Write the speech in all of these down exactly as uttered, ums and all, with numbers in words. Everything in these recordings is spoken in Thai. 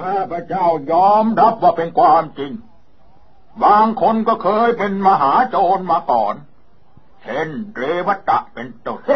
ข้าพเจ้ายอมรับว่าเป็นความจริงบางคนก็เคยเป็นมหาโจรมาก่อนเช่นเรวัตะเป็นต้น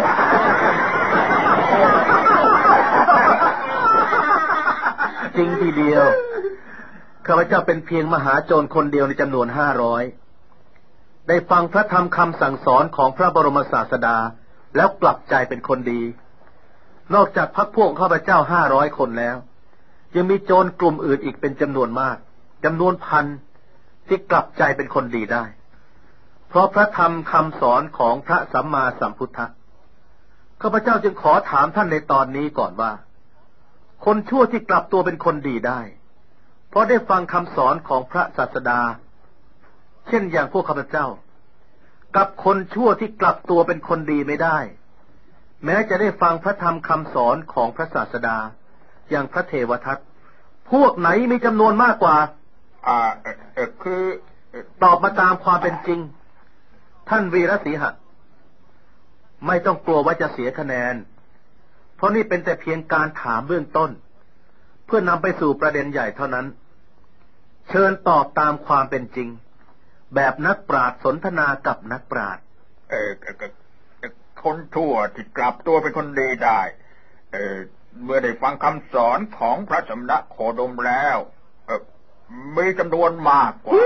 จริงทีเดียวข้าพเจ้าเป็นเพียงมหาโจรคนเดียวในจำนวนห้าร้อยได้ฟังพระธรรมคำสั่งสอนของพระบรมศาสดาแล้วกลับใจเป็นคนดีนอกจากพรรคพวกข้าพเจ้าห้าร้อยคนแล้วยังมีโจรกลุ่มอื่นอีกเป็นจำนวนมากจำนวนพันที่กลับใจเป็นคนดีได้เพราะพระธรรมคำสอนของพระสัมมาสัมพุทธะข้าพเจ้าจึงขอถามท่านในตอนนี้ก่อนว่าคนชั่วที่กลับตัวเป็นคนดีได้เพราะได้ฟังคำสอนของพระศาสดาเช่นอย่างพวกข้าพเจ้ากับคนชั่วที่กลับตัวเป็นคนดีไม่ได้แม้จะได้ฟังพระธรรมคำสอนของพระศาสดาอย่างพระเทวทัตพวกไหนมีจำนวนมากกว่าอ่าเออคือตอบมาตามความเป็นจริงท่านวีรศรีหะไม่ต้องกลัวว่าจะเสียคะแนนเพราะนี่เป็นแต่เพียงการถามเบื้องต้นเพื่อนำไปสู่ประเด็นใหญ่เท่านั้นเชิญตอบตามความเป็นจริงแบบนักปราชญ์สนทนากับนักปราชญ์เออคนชั่วที่กลับตัวเป็นคนดีได้เออเมื่อได้ฟังคำสอนของพระสมณะโคดมแล้วเออมีจำนวนมากกว่า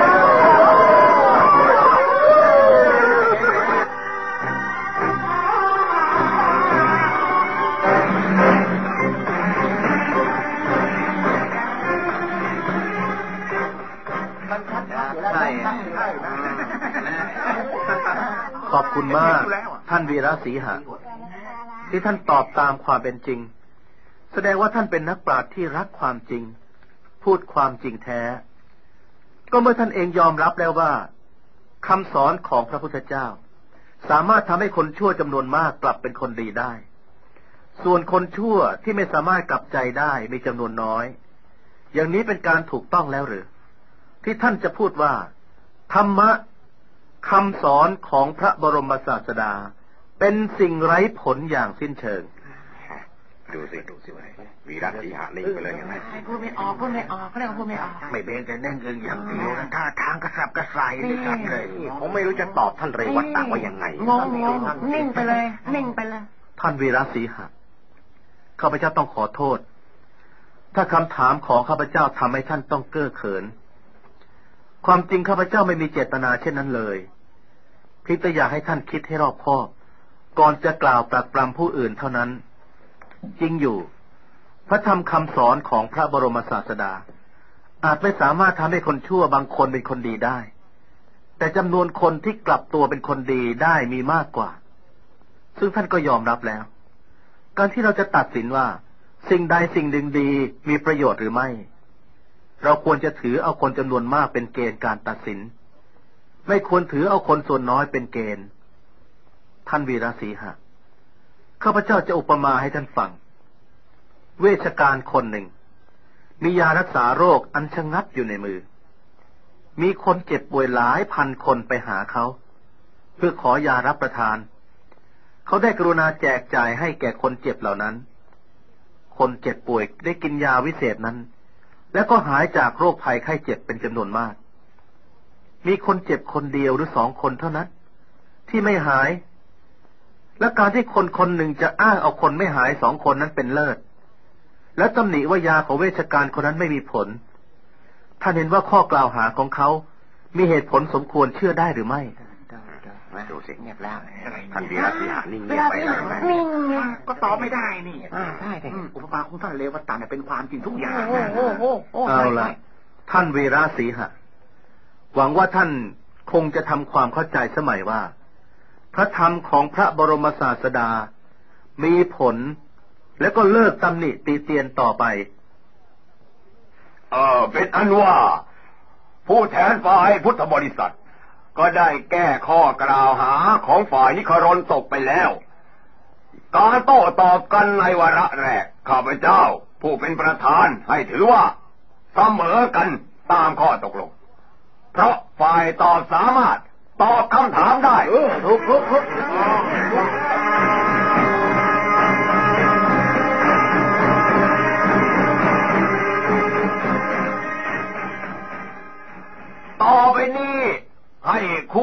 ขอบคุณมากท่านวีระศรีหะที่ท่านตอบตามความเป็นจริงแสดงว่าท่านเป็นนักปราชญ์ที่รักความจริงพูดความจริงแท้ก็เมื่อท่านเองยอมรับแล้วว่าคำสอนของพระพุทธเจ้าสามารถทำให้คนชั่วจำนวนมากกลับเป็นคนดีได้ส่วนคนชั่วที่ไม่สามารถกลับใจได้มีจำนวนน้อยอย่างนี้เป็นการถูกต้องแล้วหรือที่ท่านจะพูดว่าธรรมะคำสอนของพระบรมศาสดาเป็นสิ่งไร้ผลอย่างสิ้นเชิงดูสิดูสิวีระศรีหะนิ่งไปเลยเห็นไหมพูดไม่ออกพูดไม่ออกเขาเรียกว่าพูดไม่ออกไม่เบงแต่นั่งเองอย่างเดียวท่าทางกระสับกระส่ายเลยครับเลยผมไม่รู้จะตอบท่านเรวัตะว่ายังไงงงงงนิ่งไปเลยนิ่งไปเลยท่านวีระศรีหะข้าพเจ้าต้องขอโทษถ้าคำถามของข้าพเจ้าทำให้ท่านต้องเก้อเขินความจริงข้าพเจ้าไม่มีเจตนาเช่นนั้นเลยเพียงแต่อยากให้ท่านคิดให้รอบคอบก่อนจะกล่าวปรักปรำผู้อื่นเท่านั้นจริงอยู่พระธรรมคำสอนของพระบรมศาสดาอาจไม่สามารถทำให้คนชั่วบางคนเป็นคนดีได้แต่จำนวนคนที่กลับตัวเป็นคนดีได้มีมากกว่าซึ่งท่านก็ยอมรับแล้วการที่เราจะตัดสินว่าสิ่งใดสิ่งหนึ่งดีมีประโยชน์หรือไม่เราควรจะถือเอาคนจำนวนมากเป็นเกณฑ์การตัดสินไม่ควรถือเอาคนส่วนน้อยเป็นเกณฑ์ท่านวีระศรีหะข้าพเจ้าจะอุปมาให้ท่านฟังเวชการคนหนึ่งมียารักษาโรคอันชะงักอยู่ในมือมีคนเจ็บป่วยหลายพันคนไปหาเขาเพื่อขอยารับประทานเขาได้กรุณาแจกจ่ายให้แก่คนเจ็บเหล่านั้นคนเจ็บป่วยได้กินยาวิเศษนั้นแล้วก็หายจากโรคภัยไข้เจ็บเป็นจำนวนมากมีคนเจ็บคนเดียวหรือสองคนเท่านั้นที่ไม่หายและการที่คนคนหนึ่งจะอ้างเอาคนไม่หายสองคนนั้นเป็นเลิศและตำหนิว่ายาของเวชการคนนั้นไม่มีผลท่านเห็นว่าข้อกล่าวหาของเขามีเหตุผลสมควรเชื่อได้หรือไม่ดูสิเงียบแล้วท่านวีระศรีหะนิ่งเงียบไปแล้วนิ่งก็ตอบไม่ได้นี่ใช่แต่อุปมาของท่านเรวัตะเนี่ยเป็นความจริงทุกอย่างเอาละท่านวีระศรีหะหวังว่าท่านคงจะทำความเข้าใจสมัยว่าพระธรรมของพระบรมศาสดามีผลแล้วก็เลิกตำหนิตีเตียนต่อไปเออเป็นอันว่าผู้แทนฝ่ายพุทธบริษัทก็ได้แก้ข้อกล่าวหาของฝ่ายนิครนตกไปแล้วการโต้ตอบกันในวาระแรกข้าพเจ้าผู้เป็นประธานให้ถือว่าเสมอกันตามข้อตกลงเพราะฝ่ายตอบสามารถตอบคำถามได้เออทุกทุกทุก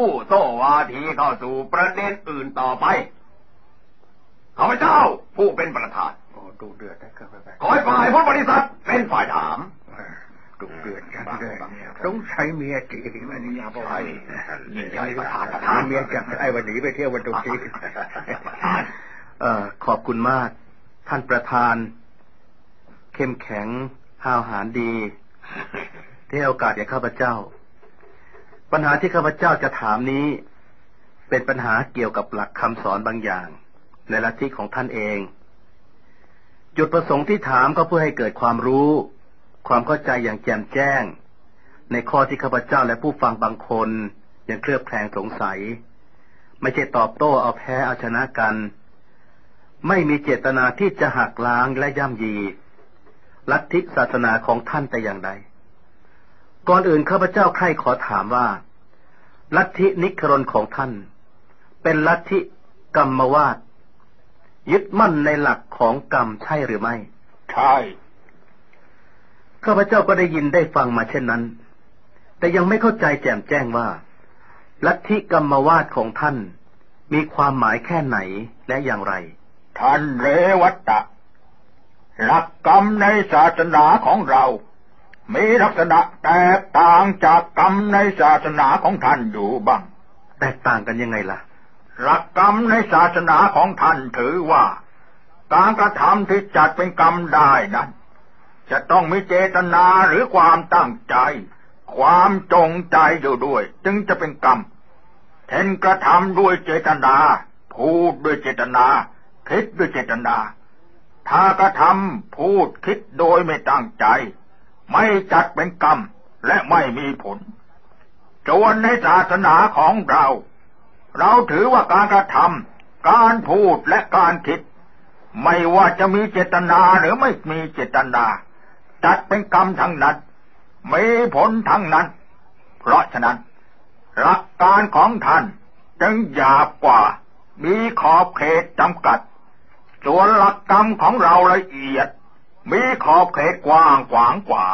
โต้วาทีเข้าสู่ประเด็นอื่นต่อไปข้าพเจ้าผู้เป็นประธานโอ้ดูเดือดนะครับขอให้ฝ่ายพุทธบริษัทเป็นฝ่ายถามดูเดือดจังเลยต้องใช้เมียจีมันนี่เอาไปยิ่งใหญ่ประธานประธานเมียจากไอ้วันนี้ไปเที่ยววันตุกีเอ่อขอบคุณมากท่านประธานเข้มแข็งห้าวหาญดีที่ให้โอกาสแก่ข้าพเจ้าปัญหาที่ข้าพเจ้าจะถามนี้เป็นปัญหาเกี่ยวกับหลักคำสอนบางอย่างในลัทธิของท่านเองจุดประสงค์ที่ถามก็เพื่อให้เกิดความรู้ความเข้าใจอย่างแจ่มแจ้งในข้อที่ข้าพเจ้าและผู้ฟังบางคนยังเคลือบแคลงสงสัยไม่ใช่ตอบโต้เอาแพ้เอาชนะกันไม่มีเจตนาที่จะหักล้างและย่ำยีลัทธิศาสนาของท่านแต่อย่างใดก่อนอื่นข้าพเจ้าใคร่ขอถามว่าลัทธินิครนของท่านเป็นลัทธิกรรมวาทยึดมั่นในหลักของกรรมใช่หรือไม่ใช่ข้าพเจ้าก็ได้ยินได้ฟังมาเช่นนั้นแต่ยังไม่เข้าใจแจ่มแจ้งว่าลัทธิกรรมวาทของท่านมีความหมายแค่ไหนและอย่างไรท่านเรวัตตะหลักกรรมในศาสนาของเรามีลักษณะแตกต่างจากกรรมในศาสนาของท่านอยู่บ้างแตกต่างกันยังไงล่ะหลักกรรมในศาสนาของท่านถือว่าการกระทำที่จัดเป็นกรรมได้นั้นจะต้องมีเจตนาหรือความตั้งใจความจงใจอยู่ด้วยจึงจะเป็นกรรมเช่นกระทำด้วยเจตนาพูดด้วยเจตนาคิดด้วยเจตนาถ้ากระทำพูดคิดโดยไม่ตั้งใจไม่จัดเป็นกรรมและไม่มีผลจนในศาสนาของเราเราถือว่าการกระทำการพูดและการคิดไม่ว่าจะมีเจตนาหรือไม่มีเจตนาจัดเป็นกรรมทั้งนั้นมีผลทั้งนั้นเพราะฉะนั้นหลักการของท่านจึงหยาบกว่ามีขอบเขตจำกัดส่วนหลักกรรมของเราละเอียดมีขอบเขตกว้างขวางกว่า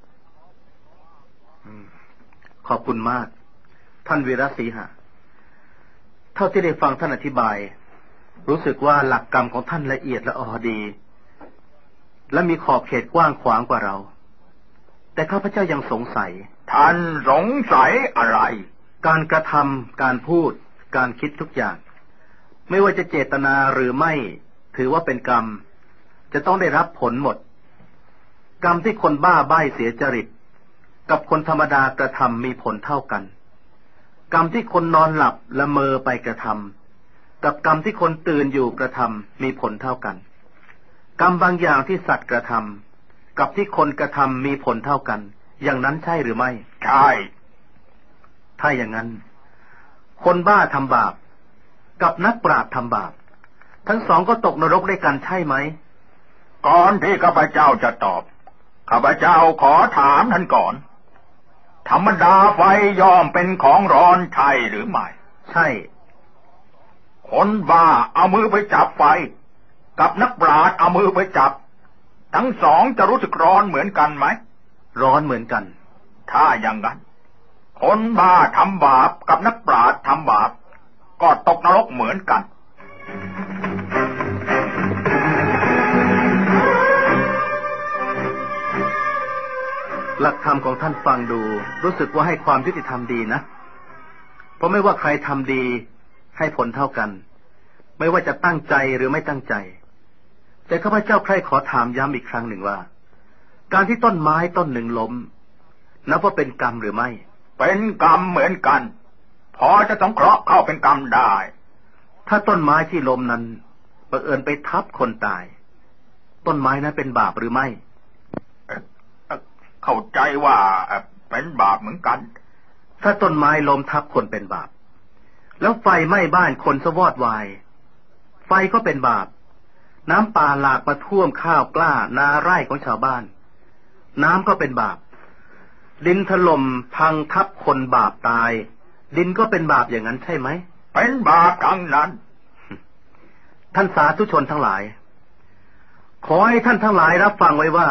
ขอบคุณมากท่านวีรศรีหะเท่าที่ได้ฟังท่านอธิบายรู้สึกว่าหลักกรรมของท่านละเอียดละออดีและมีขอบเขตกว้างขวางกว่าเราแต่ข้าพเจ้ายังสงสัยท่านสงสัยอะไรการกระทำการพูดการคิดทุกอย่างไม่ว่าจะเจตนาหรือไม่ถือว่าเป็นกรรมจะต้องได้รับผลหมดกรรมที่คนบ้าใบ้เสียจริตกับคนธรรมดากระทำมีผลเท่ากันกรรมที่คนนอนหลับละเมอไปกระทำกับกรรมที่คนตื่นอยู่กระทำมีผลเท่ากันกรรมบางอย่างที่สัตว์กระทำกับที่คนกระทำมีผลเท่ากันอย่างนั้นใช่หรือไม่ใช่ถ้าอย่างนั้นคนบ้าทำบาปกับนักปราชญ์ทำบาปทั้งสองก็ตกนรกด้วยกันใช่ไหมก่อนที่ข้าพเจ้าจะตอบข้าพเจ้าขอถามท่านก่อนธรรมดาไฟย่อมเป็นของร้อนใช่หรือไม่ใช่คนบ้าเอามือไปจับไฟกับนักปราชญ์เอามือไปจับทั้งสองจะรู้สึกร้อนเหมือนกันไหมร้อนเหมือนกันถ้าอย่างนั้นคนบ้าทำบาปกับนักปราชญ์ทำบาปก็ตกนรกเหมือนกันหลักธรรมของท่านฟังดูรู้สึกว่าให้ความยุติธรรมดีนะเพราะไม่ว่าใครทำดีให้ผลเท่ากันไม่ว่าจะตั้งใจหรือไม่ตั้งใจแต่ข้าพเจ้าใครขอถามย้ำอีกครั้งหนึ่งว่าการที่ต้นไม้ต้นหนึ่งล้มนับว่าเป็นกรรมหรือไม่เป็นกรรมเหมือนกันพอจะต้องเคราะห์เข้าเป็นกรรมได้ถ้าต้นไม้ที่ล้มนั้นบังเอิญไปทับคนตายต้นไม้นั้นเป็นบาปหรือไม่เข้าใจว่าเป็นบาปเหมือนกันถ้าต้นไม้ล้มทับคนเป็นบาปแล้วไฟไหม้บ้านคนสวอดวายไฟก็เป็นบาปน้ำป่าหลากมาท่วมข้าวกล้านาไร่ของชาวบ้านน้ำก็เป็นบาปดินถล่มพังทับคนบาปตายดินก็เป็นบาปอย่างนั้นใช่ไหมเป็นบาปทั้งนั้นท่านสาธุชนทั้งหลายขอให้ท่านทั้งหลายรับฟังไว้ว่า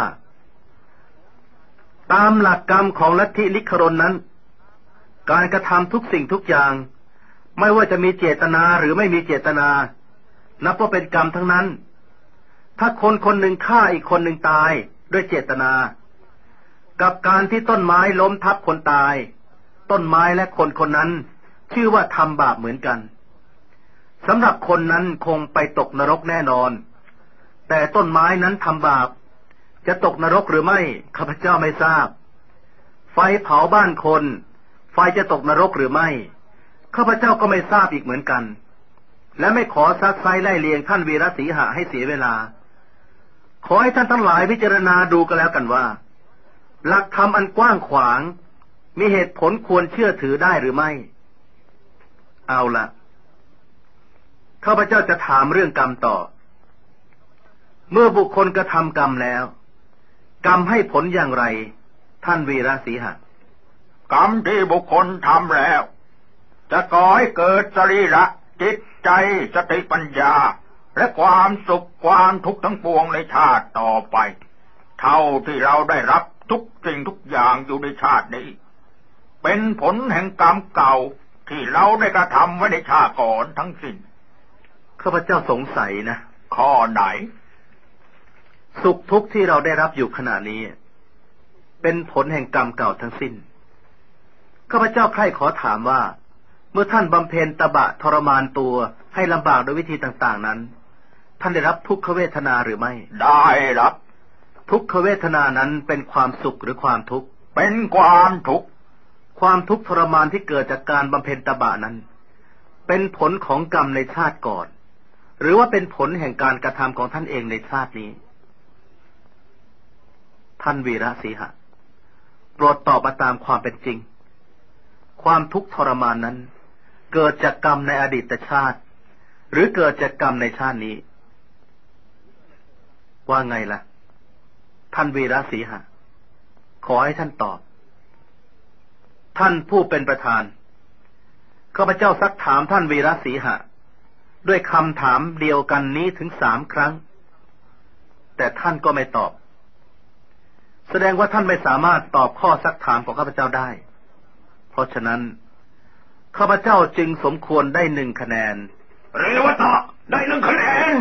ตามหลักกรรมของลัทธิลิครนนั้นการกระทำทุกสิ่งทุกอย่างไม่ว่าจะมีเจตนาหรือไม่มีเจตนานับว่าเป็นกรรมทั้งนั้นถ้าคนคนหนึ่งฆ่าอีกคนหนึ่งตายด้วยเจตนากับการที่ต้นไม้ล้มทับคนตายต้นไม้และคนคนนั้นชื่อว่าทำบาปเหมือนกันสำหรับคนนั้นคงไปตกนรกแน่นอนแต่ต้นไม้นั้นทำบาปจะตกนรกหรือไม่ข้าพเจ้าไม่ทราบไฟเผาบ้านคนไฟจะตกนรกหรือไม่ข้าพเจ้าก็ไม่ทราบอีกเหมือนกันและไม่ขอซักไซไล่เลียงท่านวีรสีหะให้เสียเวลาขอให้ท่านทั้งหลายพิจารณาดูกันแล้วกันว่าหลักธรรมอันกว้างขวางมีเหตุผลควรเชื่อถือได้หรือไม่เอาละข้าพเจ้าจะถามเรื่องกรรมต่อเมื่อบุคคลกระทำกรรมแล้วกรรมให้ผลอย่างไรท่านวีรสีหะกรรมที่บุคคลทำแล้วจะก่อให้เกิดสรีระจิตใจสติปัญญาและความสุขความทุกข์ทั้งปวงในชาติต่อไปเท่าที่เราได้รับทุกสิ่งทุกอย่างอยู่ในชาตินี้เป็นผลแห่งกรรมเก่าที่เราได้กระทำไว้ในชาติก่อนทั้งสิ้นข้าพเจ้าสงสัยนะข้อไหนสุขทุกข์ที่เราได้รับอยู่ขณะนี้เป็นผลแห่งกรรมเก่าทั้งสิ้นข้าพเจ้าใคร่ขอถามว่าเมื่อท่านบำเพ็ญตบะทรมานตัวให้ลำบากโดยวิธีต่างๆนั้นท่านได้รับทุกขเวทนาหรือไม่ได้รับทุกขเวทนานั้นเป็นความสุขหรือความทุกข์เป็นความทุกข์ความทุกข์ทรมานที่เกิดจากการบำเพ็ญตบะนั้นเป็นผลของกรรมในชาติก่อนหรือว่าเป็นผลแห่งการกระทำของท่านเองในชาตินี้ท่านวีรสีหะโปรดตอบมาตามความเป็นจริงความทุกข์ทรมานนั้นเกิดจากกรรมในอดีตชาติหรือเกิดจากกรรมในชาตินี้ว่าไงล่ะท่านวีรสีหะขอให้ท่านตอบท่านผู้เป็นประธานข้าพเจ้าซักถามท่านวีรสีหะด้วยคำถามเดียวกันนี้ถึงสามครั้งแต่ท่านก็ไม่ตอบแสดงว่าท่านไม่สามารถตอบข้อซักถามของข้าพเจ้าได้เพราะฉะนั้นข้าพเจ้าจึงสมควรได้หนึ่งคะแนนเรวตะได้หนึ่งคะแนน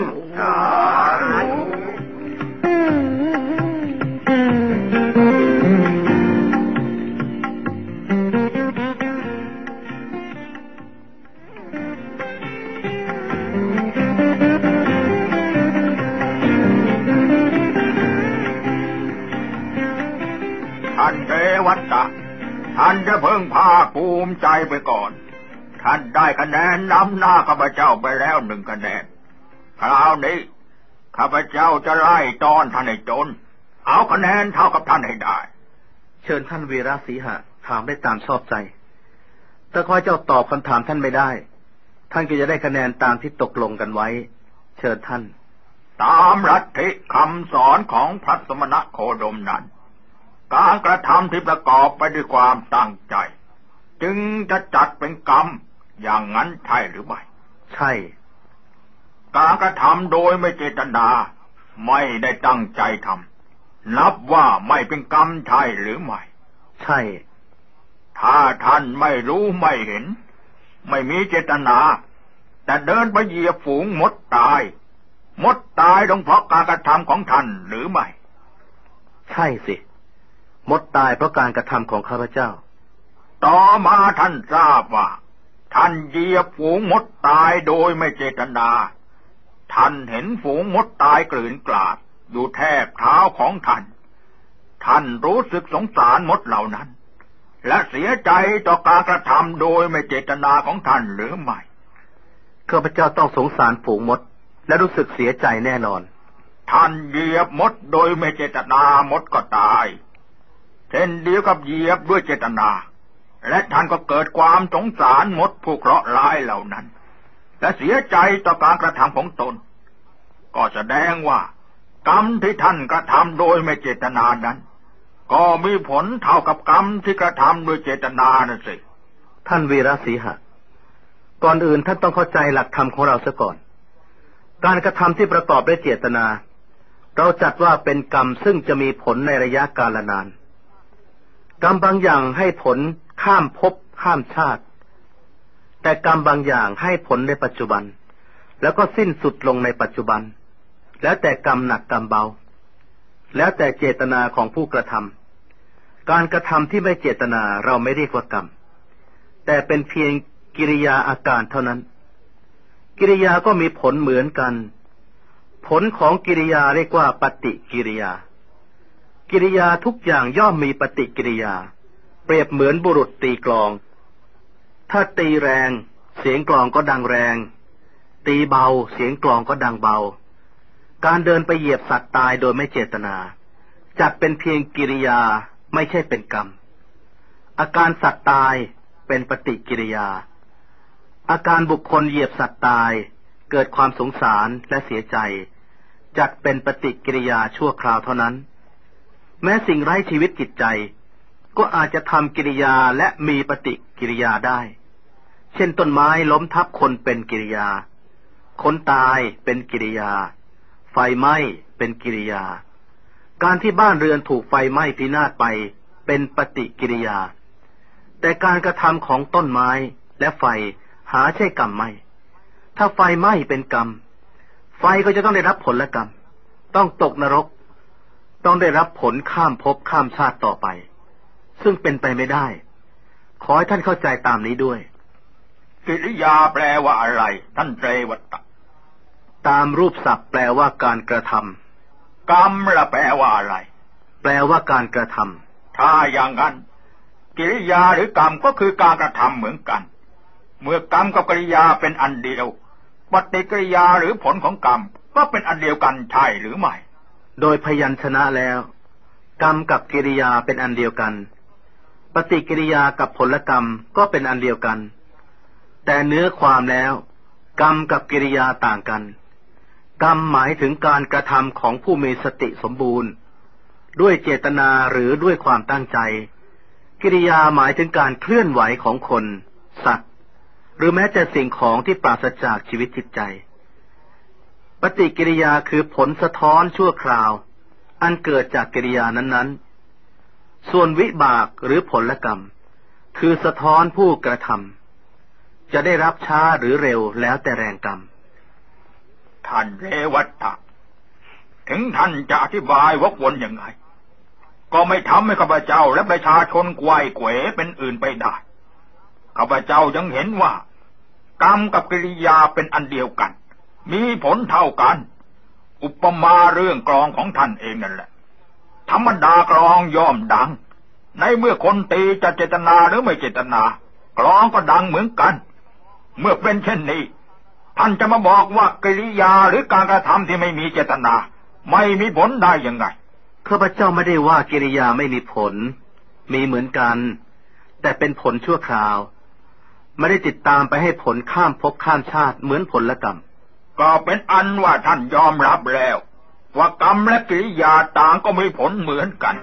ท่านเรวตะท่านจะเพิ่งภาคภูมิใจไปก่อนท่านได้คะแนนนำหน้าข้าพเจ้าไปแล้วหนึ่งคะแนนคราวนี้ข้าพเจ้าจะไล่ตอนท่านให้จนเอาคะแนนเท่ากับท่านให้ได้เชิญท่านวีรสีหะถามได้ตามชอบใจถ้าข้าเจ้าตอบคำถามท่านไม่ได้ท่านก็จะได้คะแนนตามที่ตกลงกันไว้เชิญท่านตามลัทธิคำสอนของพระสมณโคดมนั้นการกระทำที่ประกอบไปด้วยความตั้งใจจึงจะจัดเป็นกรรมอย่างนั้นใช่หรือไม่ใช่การกระทำโดยไม่เจตนาไม่ได้ตั้งใจทำนับว่าไม่เป็นกรรมใช่หรือไม่ใช่ถ้าท่านไม่รู้ไม่เห็นไม่มีเจตนาแต่เดินไปเหยียบฝูงมดตายมดตายต้องเพราะการกระทำของท่านหรือไม่ใช่สิมดตายเพราะการกระทำของข้าพเจ้าต่อมาท่านทราบว่าท่านเหยียบฝูงมดตายโดยไม่เจตนาท่านเห็นฝูงมดตายกลืนกลาดอยู่แทบเท้าของท่านท่านรู้สึกสงสารมดเหล่านั้นและเสียใจต่อการกระทำโดยไม่เจตนาของท่านหรือไม่ข้าพเจ้าต้องสงสารฝูงมดและรู้สึกเสียใจแน่นอนท่านเหยียบมดโดยไม่เจตนามดก็ตายเช่นเดียวกับเหยียบด้วยเจตนาและท่านก็เกิดความสงสารมดผู้เคราะห์ร้ายเหล่านั้นและเสียใจต่อการกระทำของตนก็แสดงว่ากรรมที่ท่านกระทำโดยไม่เจตนานั้นก็มีผลเท่ากับกรรมที่กระทำโดยเจตนานั่นสิท่านวีรสีหะก่อนอื่นท่านต้องเข้าใจหลักธรรมของเราซะก่อนการกระทำที่ประกอบด้วยเจตนาเราจัดว่าเป็นกรรมซึ่งจะมีผลในระยะกาลนานกรรมบางอย่างให้ผลข้ามภพข้ามชาติแต่กรรมบางอย่างให้ผลในปัจจุบันแล้วก็สิ้นสุดลงในปัจจุบันแล้วแต่กรรมหนักกรรมเบาแล้วแต่เจตนาของผู้กระทำการกระทำที่ไม่เจตนาเราไม่เรียกว่ากรรมแต่เป็นเพียงกิริยาอาการเท่านั้นกิริยาก็มีผลเหมือนกันผลของกิริยาเรียกว่าปฏิกิริยากิริยาทุกอย่างย่อมมีปฏิกิริยาเปรียบเหมือนบุรุษตีกลองถ้าตีแรงเสียงกลองก็ดังแรงตีเบาเสียงกลองก็ดังเบาการเดินไปเหยียบสัตว์ตายโดยไม่เจตนาจัดเป็นเพียงกิริยาไม่ใช่เป็นกรรมอาการสัตว์ตายเป็นปฏิกิริยาอาการบุคคลเหยียบสัตว์ตายเกิดความสงสารและเสียใจจัดเป็นปฏิกิริยาชั่วคราวเท่านั้นแม้สิ่งไร้ชีวิตจิตใจก็อาจจะทำกิริยาและมีปฏิกิริยาได้เช่นต้นไม้ล้มทับคนเป็นกิริยาคนตายเป็นกิริยาไฟไหม้เป็นกิริยาการที่บ้านเรือนถูกไฟไหม้พินาศไปเป็นปฏิกิริยาแต่การกระทำของต้นไม้และไฟหาใช่กรรมไม่ถ้าไฟไหม้เป็นกรรมไฟก็จะต้องได้รับผลและกรรมต้องตกนรกต้องได้รับผลข้ามภพข้ามชาติต่อไปซึ่งเป็นไปไม่ได้ขอให้ท่านเข้าใจตามนี้ด้วยกิริยาแปลว่าอะไรท่านเตวัตตะตามรูปศัพท์แปลว่าการกระทำกรรมล่ะแปลว่าอะไรแปลว่าการกระทำถ้าอย่างนั้นกิริยาหรือกรรมก็คือการกระทำเหมือนกันเมื่อกรรมกับกิริยาเป็นอันเดียวปฏิกิริยาหรือผลของกรรมก็เป็นอันเดียวกันใช่หรือไม่โดยพยัญชนะแล้วกรรมกับกิริยาเป็นอันเดียวกันปฏิกิริยากับผลกรรมก็เป็นอันเดียวกันแต่เนื้อความแล้วกรรมกับกิริยาต่างกันกรรมหมายถึงการกระทำของผู้มีสติสมบูรณ์ด้วยเจตนาหรือด้วยความตั้งใจกิริยาหมายถึงการเคลื่อนไหวของคนสัตว์หรือแม้แต่สิ่งของที่ปราศจากชีวิตจิตใจปฏิกิริยาคือผลสะท้อนชั่วคราวอันเกิดจากกิริยานั้นๆส่วนวิบากหรือผลกรรมคือสะท้อนผู้กระทำจะได้รับช้าหรือเร็วแล้วแต่แรงกรรมท่านเรวัตถะถึงท่านจะอธิบายวกวนยังไงก็ไม่ทำให้ข้าพเจ้าและประชาชนไกวเขวเป็นอื่นไปได้ข้าพเจ้ายังเห็นว่ากรรมกับกิริยาเป็นอันเดียวกันมีผลเท่ากันอุปมาเรื่องกลองของท่านเองนั่นแหละธรรมดากลองย่อมดังในเมื่อคนตีจะเจตนาหรือไม่เจตนากลองก็ดังเหมือนกันเมื่อเป็นเช่นนี้ท่านจะมาบอกว่ากิริยาหรือการกระทำที่ไม่มีเจตนาไม่มีผลได้ยังไงข้าพเจ้าไม่ได้ว่ากิริยาไม่มีผลมีเหมือนกันแต่เป็นผลชั่วคราวไม่ได้ติดตามไปให้ผลข้ามภพข้ามชาติเหมือนผลกรรมก็เป็นอันว่าท่านยอมรับแล้วว่ากรรมและกิริยาต่างก็มีผลเหมือนกัน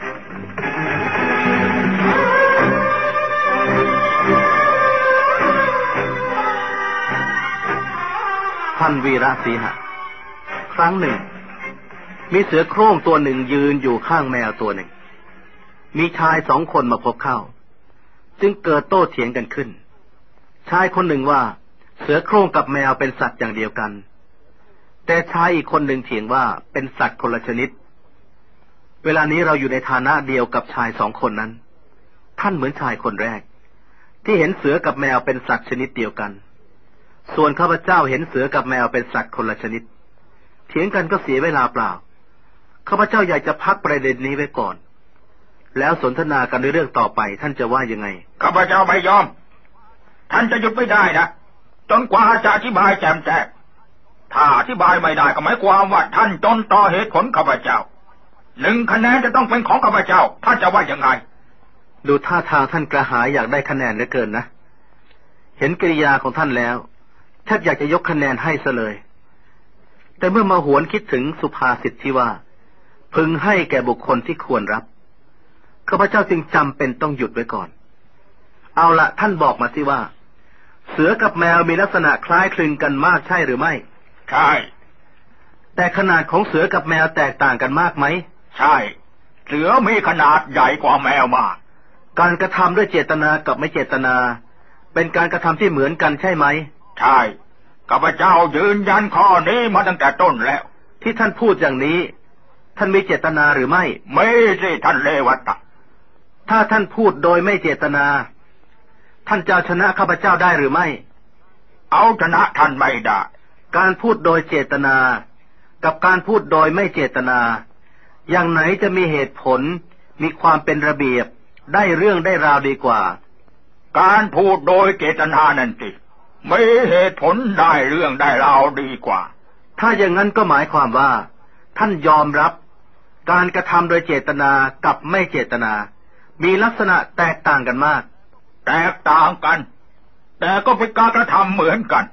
ท่านวีระสีหะครั้งหนึ่งมีเสือโคร่งตัวหนึ่งยืนอยู่ข้างแมวตัวหนึ่งมีชายสองคนมาพบเข้าจึงเกิดโต้เถียงกันขึ้นชายคนหนึ่งว่าเสือโคร่งกับแมวเป็นสัตว์อย่างเดียวกันแต่ชายอีกคนหนึ่งเถียงว่าเป็นสัตว์คนละชนิดเวลานี้เราอยู่ในฐานะเดียวกับชายสองคนนั้นท่านเหมือนชายคนแรกที่เห็นเสือกับแมวเป็นสัตว์ชนิดเดียวกันส่วนข้าพเจ้าเห็นเสือกับแมวเป็นสัตว์คนละชนิดเถียงกันก็เสียเวลาเปล่าข้าพเจ้าอยากจะพักประเด็นนี้ไว้ก่อนแล้วสนทนากันในเรื่องต่อไปท่านจะว่ายังไงข้าพเจ้าไม่ยอมท่านจะหยุดไม่ได้นะจนกว่าจะอธิบายแจ่มแจ้งถ้าอธิบายไม่ได้ก็หมายความว่าท่านจนต่อเหตุผลข้าพเจ้าหนึ่งคะแนนจะต้องเป็นของข้าพเจ้าท่านจะว่ายังไงดูท่าทางท่านกระหายอยากได้คะแนนเหลือเกินนะเห็นกิริยาของท่านแล้วแทบอยากจะยกคะแนนให้ซะเลยแต่เมื่อมาหวนคิดถึงสุภาษิตที่ว่าพึงให้แก่บุคคลที่ควรรับข้าพเจ้าจึงจำเป็นต้องหยุดไว้ก่อนเอาละท่านบอกมาสิว่าเสือกับแมวมีลักษณะคล้ายคลึงกันมากใช่หรือไม่ใช่แต่ขนาดของเสือกับแมวแตกต่างกันมากไหมใช่เสือมีขนาดใหญ่กว่าแมวมากการกระทำด้วยเจตนากับไม่เจตนาเป็นการกระทำที่เหมือนกันใช่ไหมใช่ข้าพเจ้ายืนยันข้อนี้มาตั้งแต่ต้นแล้วที่ท่านพูดอย่างนี้ท่านมีเจตนาหรือไม่ไม่สิท่านเลวัตะถ้าท่านพูดโดยไม่เจตนาท่านจะชนะข้าพเจ้าได้หรือไม่เอาชนะท่านไม่ได้การพูดโดยเจตนากับการพูดโดยไม่เจตนาอย่างไหนจะมีเหตุผลมีความเป็นระเบียบได้เรื่องได้ราวดีกว่าการพูดโดยเจตนานั่นสิมีเหตุผลได้เรื่องได้ราวดีกว่าถ้าอย่างนั้นก็หมายความว่าท่านยอมรับการกระทำโดยเจตนากับไม่เจตนามีลักษณะแตกต่างกันมากแตกต่างกันแต่ก็เป็นการกระทำเหมือนกัน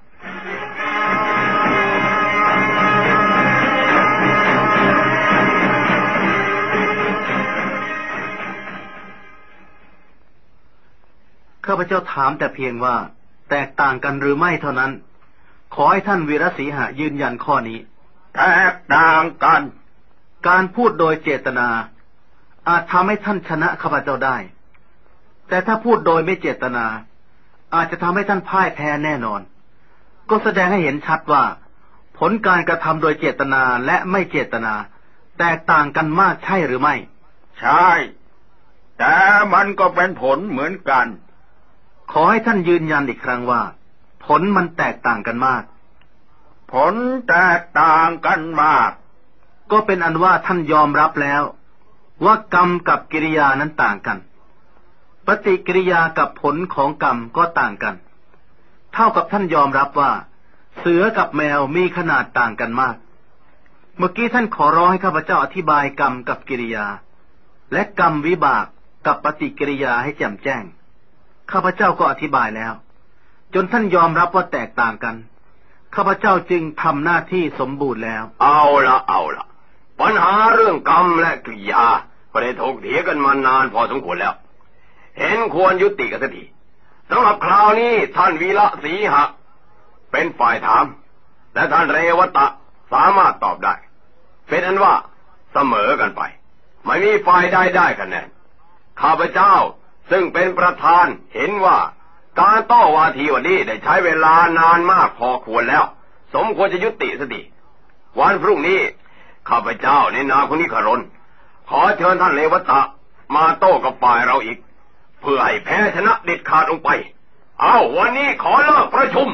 ข้าพเจ้าถามแต่เพียงว่าแตกต่างกันหรือไม่เท่านั้นขอให้ท่านวีรศรีหะยืนยันข้อนี้แตกต่างกันการพูดโดยเจตนาอาจทำให้ท่านชนะข้าพเจ้าได้แต่ถ้าพูดโดยไม่เจตนาอาจจะทำให้ท่านพ่ายแพ้แน่นอนก็แสดงให้เห็นชัดว่าผลการกระทำโดยเจตนาและไม่เจตนาแตกต่างกันมากใช่หรือไม่ใช่แต่มันก็เป็นผลเหมือนกันขอให้ท่านยืนยันอีกครั้งว่าผลมันแตกต่างกันมากผลแตกต่างกันมากก็เป็นอันว่าท่านยอมรับแล้วว่ากรรมกับกิริยานั้นต่างกันปฏิกิริยากับผลของกรรมก็ต่างกันเท่ากับท่านยอมรับว่าเสือกับแมวมีขนาดต่างกันมากเมื่อกี้ท่านขอร้องให้ข้าพเจ้าอธิบายกรรมกับกิริยาและกรรมวิบากกับปฏิกิริยาให้แจ่มแจ้งข้าพเจ้าก็อธิบายแล้วจนท่านยอมรับว่าแตกต่างกันข้าพเจ้าจึงทำหน้าที่สมบูรณ์แล้วเอาละเอาละปัญหาเรื่องกรรมและกิริยาก็ได้ถกเถียงกันมานานพอสมควรแล้วเห็นควรยุติกันสักทีสำหรับคราวนี้ท่านวีระศรีหะเป็นฝ่ายถามและท่านเรวตะสามารถตอบได้เป็นอันว่าเสมอกันไปไม่มีฝ่ายใดได้คะแนนข้าพเจ้าซึ่งเป็นประธานเห็นว่าการโต้วาทีวันนี้ได้ใช้เวลานานมากพอควรแล้วสมควรจะยุติสักทีวันพรุ่งนี้ข้าพเจ้าในนามของนิครนขอเชิญท่านเรวตะมาโต้กับฝ่ายเราอีกเพื่อให้แพ้ชนะเด็ดขาดลงไปเอาวันนี้ขอเลิกประชุม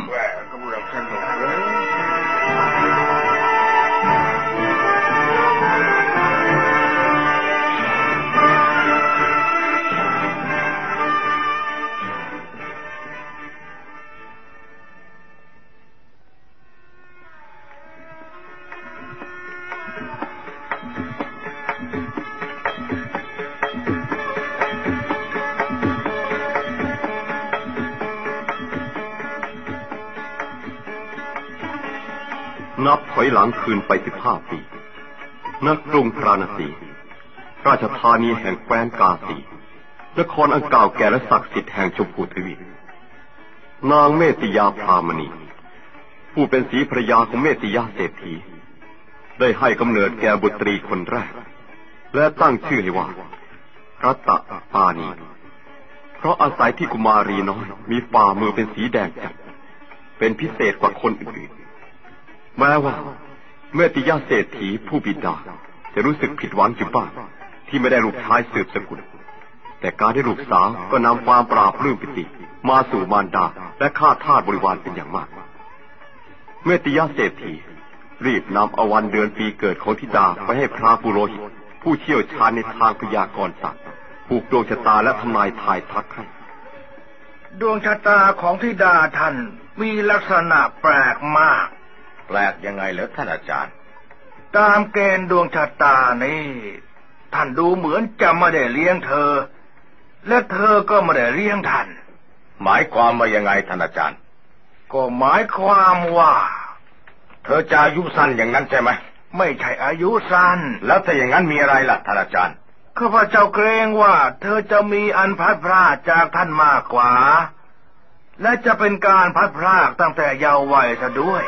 นับถอยหลังคืนไปสิบห้าปีณกรุงพราณสีราชธานีแห่งแคว้นกาสีนครอันเก่าแก่และศักดิ์สิทธิ์แห่งชมพูทวีนางเมติยาพรามณีผู้เป็นศรีภรรยาของเมติยาเศรษฐีได้ให้กำเนิดแก่บุตรีคนแรกและตั้งชื่อให้ว่ารัตปานีเพราะอาศัยที่กุมารีน้อยมีฝ่ามือเป็นสีแดงจัดเป็นพิเศษกว่าคนอื่นแม้ว่าเมติยาเศรษฐีผู้บิดาจะรู้สึกผิดหวังอยู่บ้างที่ไม่ได้ลูกชายสืบสกุลแต่การได้ลูกสาวก็นำความปราบปลื้มปิติมาสู่มารดาและข้าทาสบริวารเป็นอย่างมากเมติยาเศรษฐีรีบนำเอาวันเดือนปีเกิดของธิดาไปให้พระปุโรหิตผู้เชี่ยวชาญในทางพยากรณ์ศาสตร์ผูกดวงชะตาและทำนายทายทักให้ดวงชะตาของธิดาท่านมีลักษณะแปลกมากแปลกยังไงเหรอท่านอาจารย์ตามเกณฑ์ดวงชะตานี้ท่านดูเหมือนจะไม่ได้เลี้ยงเธอและเธอก็ไม่ได้เลี้ยงท่านหมายความว่ายังไงท่านอาจารย์ก็หมายความว่าเธอจะอายุสั้นอย่างนั้นใช่ไหมไม่ใช่อายุสั้นแล้วถ้าอย่างนั้นมีอะไรล่ะท่านอาจารย์ข้าพเจ้าเกรงว่าเธอจะมีอันพัดพรากจากท่านมากกว่าและจะเป็นการพัดพรากตั้งแต่เยาว์วัยซะด้วย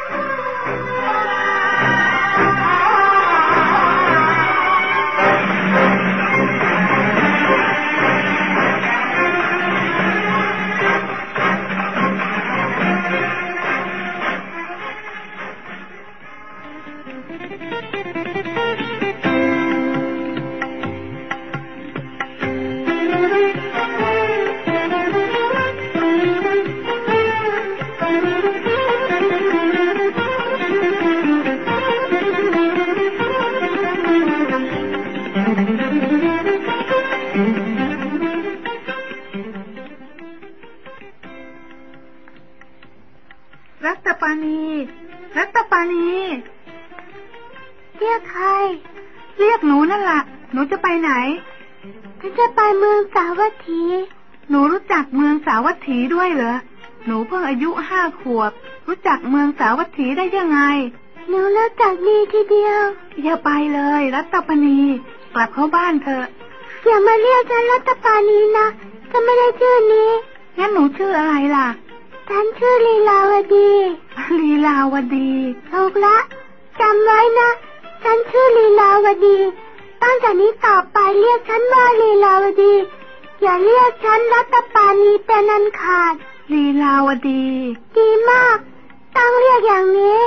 านีเรียกใครเรียกหนูนั่นล่ะหนูจะไปไหนฉันจะไปเมืองสาวัตถีหนูรู้จักเมืองสาวัตถีด้วยเหรอหนูเพิ่งอายุห้าขวบรู้จักเมืองสาวัตถีได้ยังไงหนูรู้จักดีทีเดียวอย่าไปเลยรัตปานีกลับเข้าบ้านเถอะอย่ามาเรียกฉันรัตปานีนะฉันไม่ได้ชื่อนี้งั้นหนูชื่ออะไรล่ะฉันชื่อลีลาวดีลีลาวดีถูกละจำไว้นะฉันชื่อลีลาวดีตั้งแต่นี้ต่อไปเรียกฉันว่าลีลาวดีอย่าเรียกฉันรัตปานีเป็นอันขาดลีลาวดีดีมากต้องเรียกอย่างนี้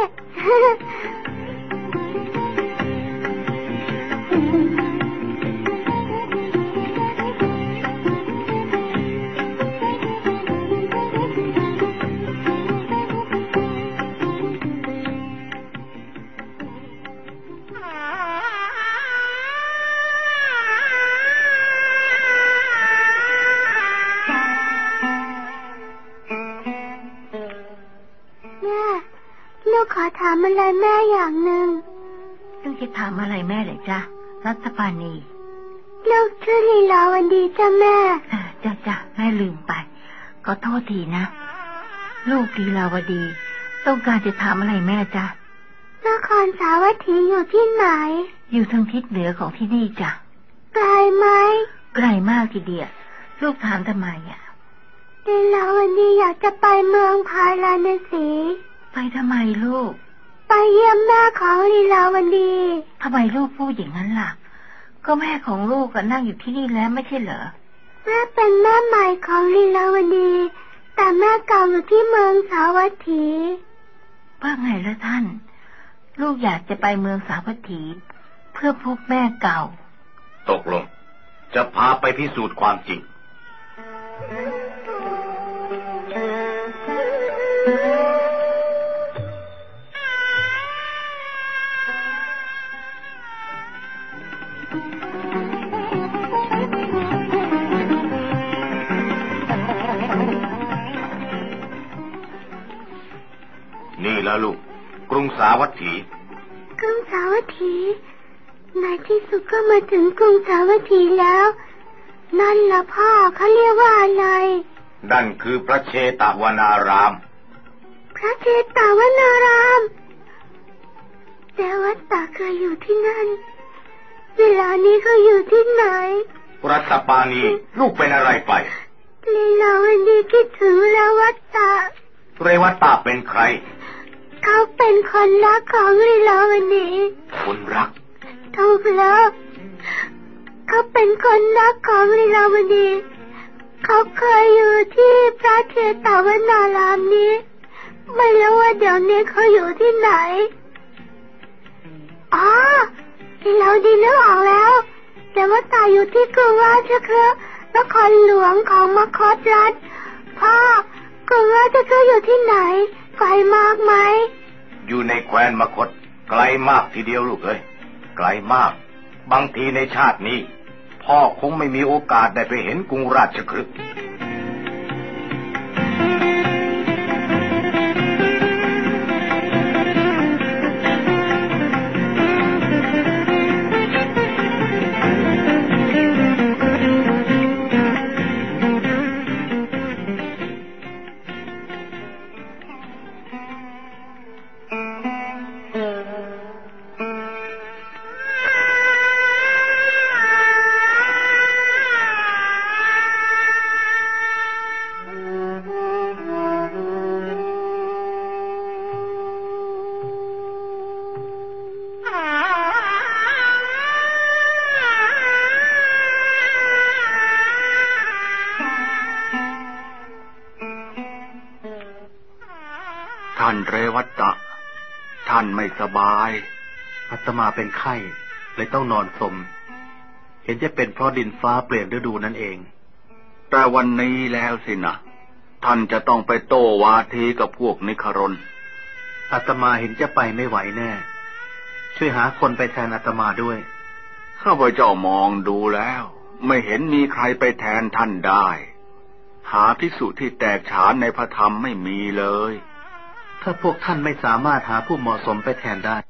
ลูกขอถามอะไรแม่อย่างหนึ่งลูกจะถามอะไรแม่เลยจ้ะรัตปานีลูกชื่อลีลาวันดีจ้ะแม่จ้ะจ้ะแม่ลืมไปขอโทษทีนะลูกลีลาวดีต้องการจะถามอะไรแม่จ้ะนครสาวัตถีอยู่ที่ไหนอยู่ทางทิศเหนือของที่นี่จ้ะไกลไหมไกลมากทีเดียวลูกถามทำไมอ่ะลีลาวันดีอยากจะไปเมืองพาราณสีไปทำไมลูกไปเยี่ยมแม่ของลีลาวันดีทำไมลูกพูดอย่างนั้นล่ะก็แม่ของลูกก็นั่งอยู่ที่นี่แล้วไม่ใช่เหรอแม่เป็นแม่ใหม่ของลีลาวันดีแต่แม่เก่าอยู่ที่เมืองสาวัตถีว่าไงล่ะท่านลูกอยากจะไปเมืองสาวัตถีเพื่อพบแม่เก่าตกลงจะพาไปพิสูจน์ความจริงนี่ละลูกกรุงสาวัตถีกรุงสาวัตถีในที่สุดก็มาถึงกรุงสาวัตถีแล้วนั่นละพ่อเขาเรียกว่าอะไรนั่นคือพระเชตวนารามพระเชตวนารามแต่วัดตาเคยอยู่ที่นั่นเวลานี้เขาอยู่ที่ไหนรัตปานีลูกเป็นอะไรไปลีลาวันนี้คิดถึงเรวัตตาเรวัตตาเป็นใครเขาเป็นคนรักของลีลาวันนี้คนรักถูกแล้วเขาเป็นคนรักของลีลาวันนี้เขาเคยอยู่ที่พระเชตวนารามนี้ไม่รู้ว่าเดี๋ยวนี้เขาอยู่ที่ไหนอ๋อลีลาวันนี้นึกออกแล้วแต่ว่าตายอยู่ที่กรุงราชคฤห์นครหลวงของมคธรัฐพ่อกรุงราชคฤห์อยู่ที่ไหนไกลมากไหมอยู่ในแคว้นมคธไกลมากทีเดียวลูกเอ้ยไกลมากบางทีในชาตินี้พ่อคงไม่มีโอกาสได้ไปเห็นกรุงราชคฤห์ท่านเรวัตตะท่านไม่สบายอาตมาเป็นไข้เลยต้องนอนสมเห็นจะเป็นเพราะดินฟ้าเปลี่ยนฤดูนั่นเองแต่วันนี้แล้วสินะท่านจะต้องไปโต้วาทีกับพวกนิครนอาตมาเห็นจะไปไม่ไหวแน่ช่วยหาคนไปแทนอาตมาด้วยข้าพเจ้ามองดูแล้วไม่เห็นมีใครไปแทนท่านได้หาภิกษุที่แตกฉานในพระธรรมไม่มีเลยถ้าพวกท่านไม่สามารถหาผู้เหมาะสมไปแทนได้